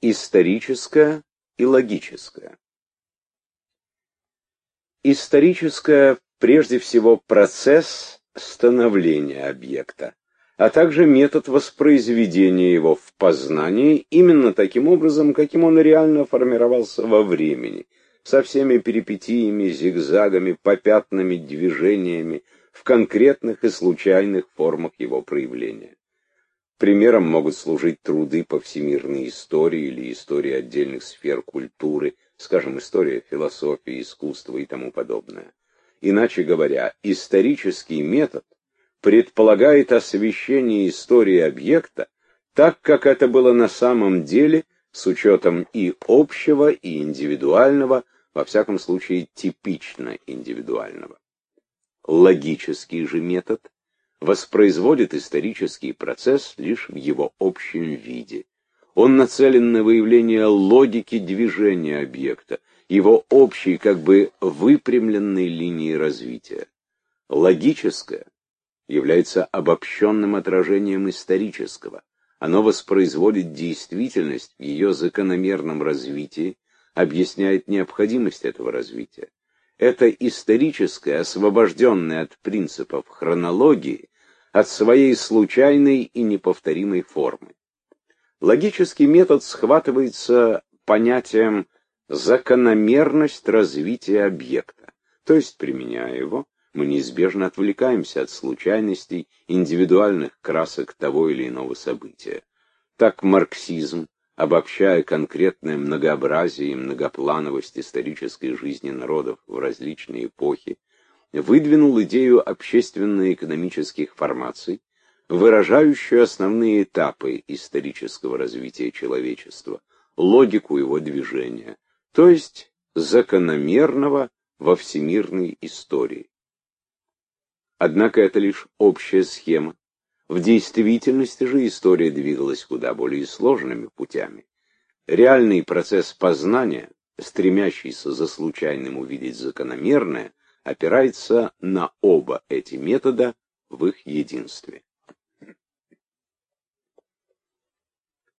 Историческое и логическое. Историческое прежде всего процесс становления объекта, а также метод воспроизведения его в познании именно таким образом, каким он реально формировался во времени, со всеми перипетиями, зигзагами, попятными движениями, в конкретных и случайных формах его проявления. Примером могут служить труды по всемирной истории или истории отдельных сфер культуры, скажем, история философии, искусства и тому подобное. Иначе говоря, исторический метод предполагает освещение истории объекта так, как это было на самом деле, с учетом и общего, и индивидуального, во всяком случае типично индивидуального. Логический же метод воспроизводит исторический процесс лишь в его общем виде. Он нацелен на выявление логики движения объекта, его общей, как бы выпрямленной линии развития. Логическое является обобщенным отражением исторического. Оно воспроизводит действительность в ее закономерном развитии, объясняет необходимость этого развития. Это историческое, освобожденное от принципов хронологии, от своей случайной и неповторимой формы. Логический метод схватывается понятием закономерность развития объекта, то есть, применяя его, мы неизбежно отвлекаемся от случайностей, индивидуальных красок того или иного события. Так марксизм, обобщая конкретное многообразие и многоплановость исторической жизни народов в различные эпохи, выдвинул идею общественно-экономических формаций, выражающую основные этапы исторического развития человечества, логику его движения, то есть закономерного во всемирной истории. Однако это лишь общая схема. В действительности же история двигалась куда более сложными путями. Реальный процесс познания, стремящийся за случайным увидеть закономерное, опирается на оба эти метода в их единстве.